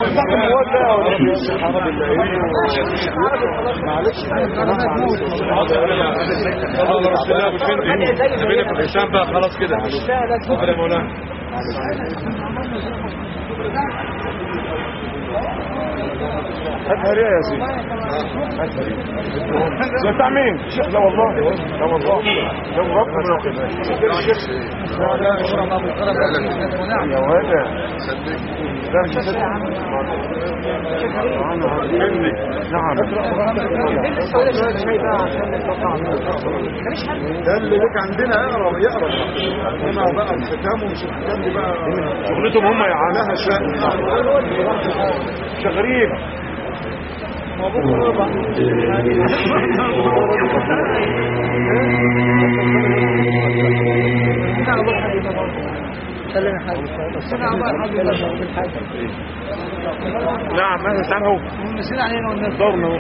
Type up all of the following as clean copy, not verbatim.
خلاص كده يا مولانا. هاتها يا سيدي. ده بتاع مين؟ الشيخ ده والله. ده والله. ده ربنا الشيخ. يا ولد. نعم. ده اللي لك عندنا يقرا هنا بقى الختام ومش الختام دي بقى شغلتهم هم يعانها شغريب. نعم ماذا تعالوا نسينا علينا والناس دورنا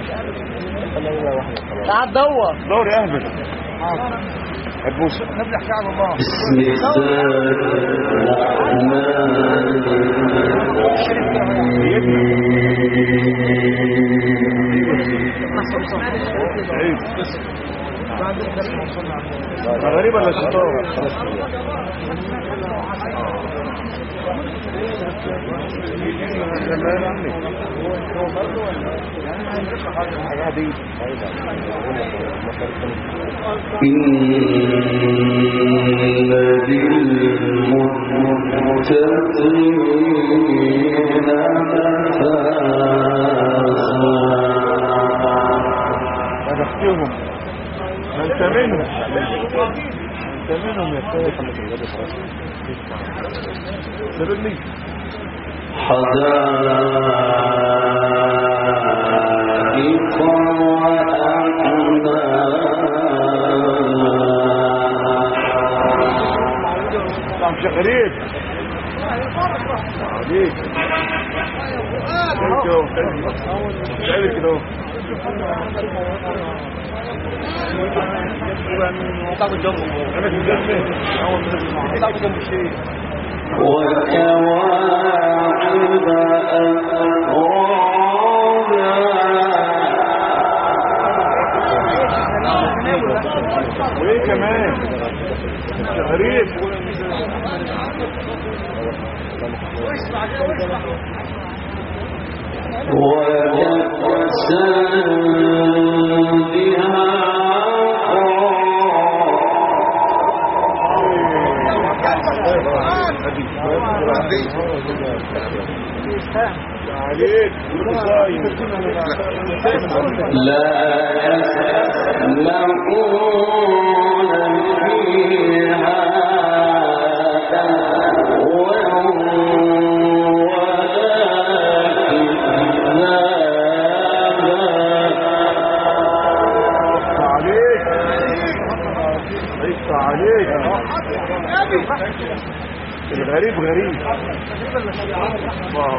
تعال دور يا اهبل هتبوس نبلح كعب الله. بسم الله غريب ولا شطار؟ أدخلهم أنت منهم يا شيخ سببني حدائق وأعناب طعم شغريب عليك كده وكواعب أترابا وايه كمان شغريب وكأسا عليك لا يسمعون فيها الغريب غريب الله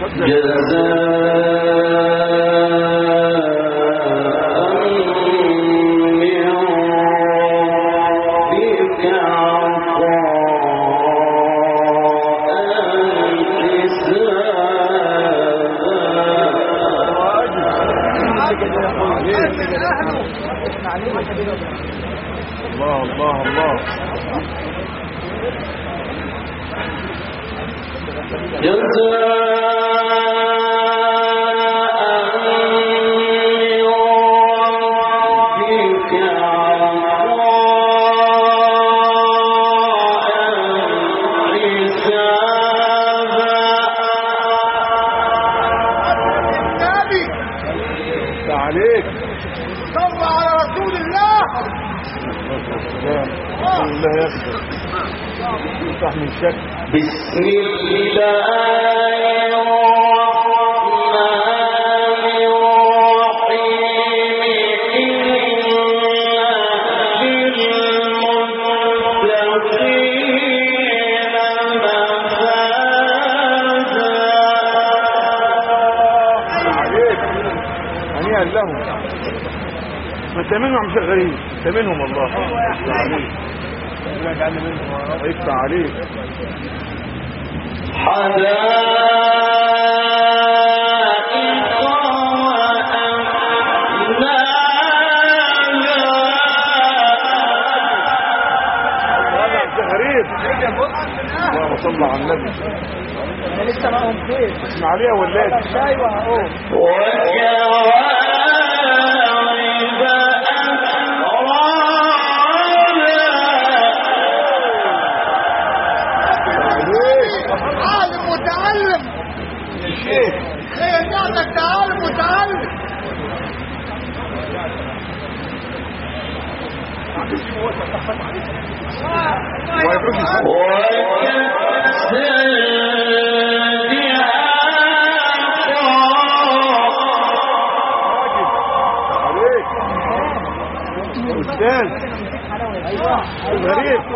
الله الله عليك صل على رسول الله الله يغفر يفتح من شك بسم الله لهم ما تامنهم مشغلين تامنهم والله عليك يجعلنا منهم يفتح عليك حدائق اسماعيليه ولاد عالم متعلم الشيخ ايه نعمك تعالم متعلم استاذ غريب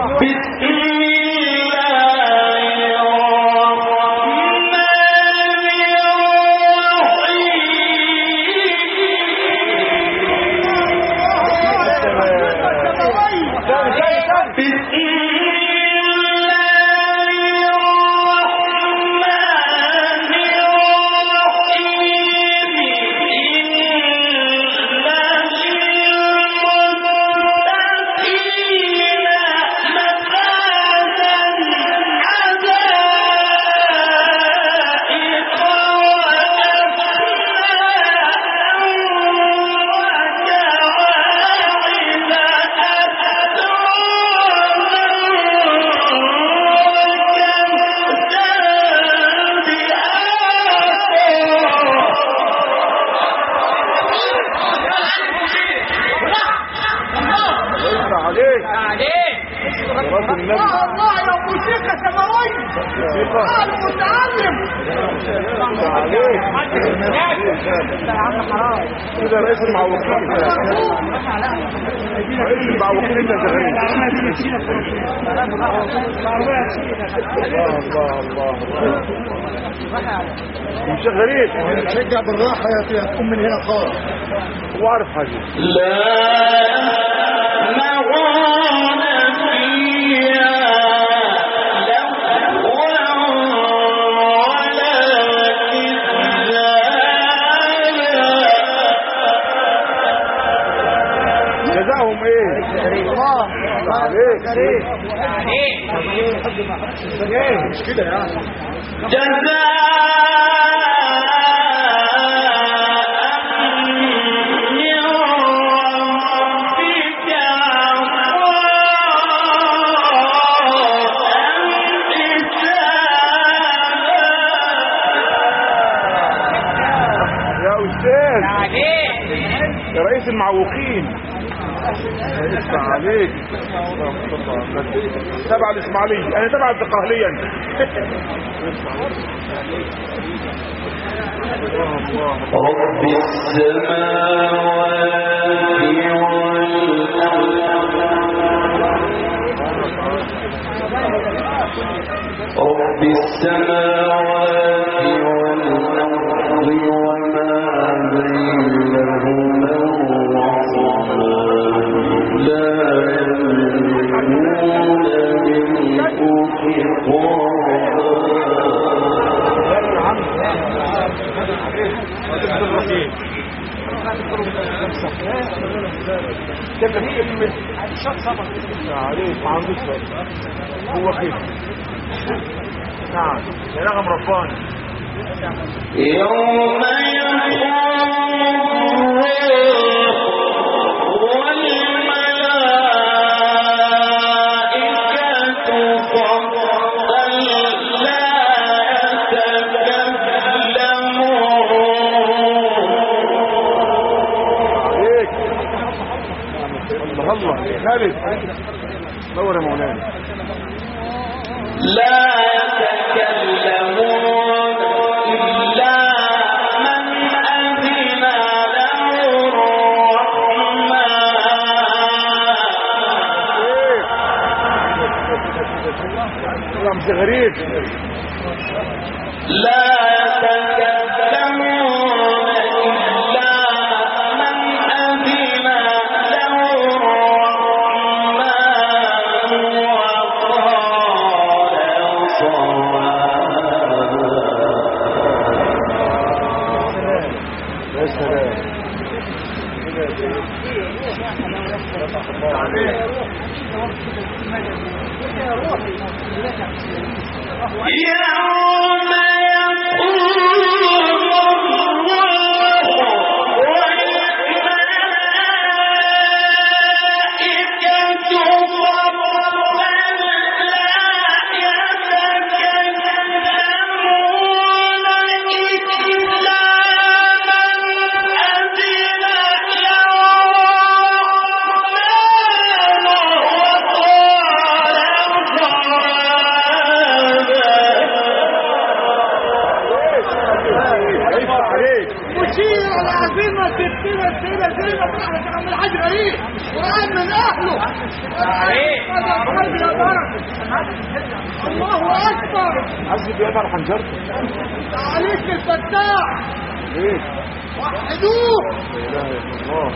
الله يا موسيقى سماوية عالم متعلم كده رئيس المعوقين رئيس المعوقين يا زغريب الله مش غريب شجع بالراحة يا تقوم من هنا خالص هو عارف حاجة جزاهم ايه الله عليك مش كده يعني يا رئيس المعوقين اسمع عليك تبع الاسماعيليه انا تبع الدقهليه رب السماوات والأرض رب السماوات والأرض وما بينهما الرحمن لا يملكون منه عليك ما عندوش هو كده نعم يا رغم رباني يوم الله خالد دور يا مولانا لا يتكلمون إلا من أذن له الرحمن رمز غريب لا يتكلمون يوم العظيم ستنا السيدة زينب راحت عم الحاج غريب وقال من اهله الله اكبر عزي بيقطع حنجرته عليك الفتاح ليه؟ وحدوه لا اله الا الله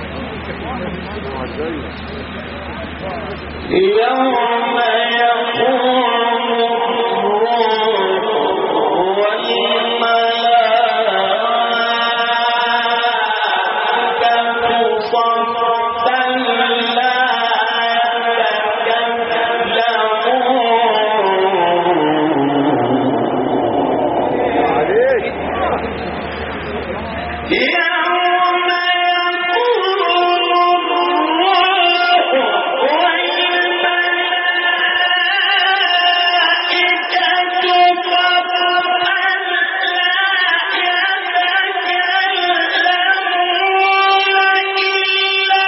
يوم يقوم الروح والملائكة صفا لا يتكلمون عليك يوم يقول الروح والملائكة صفا لا يتكلمون إلا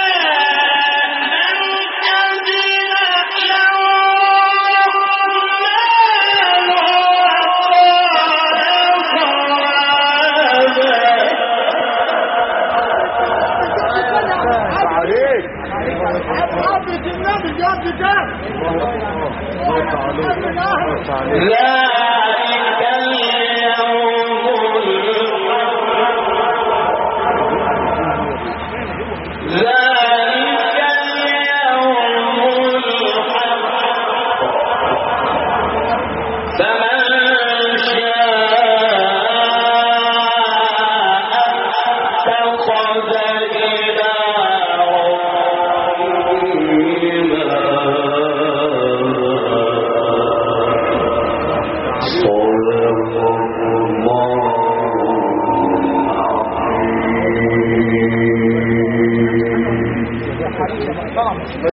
من أذن له عليك حضرة النبي جاب كتاب ذلك اليوم ذلك اليوم الحق فمن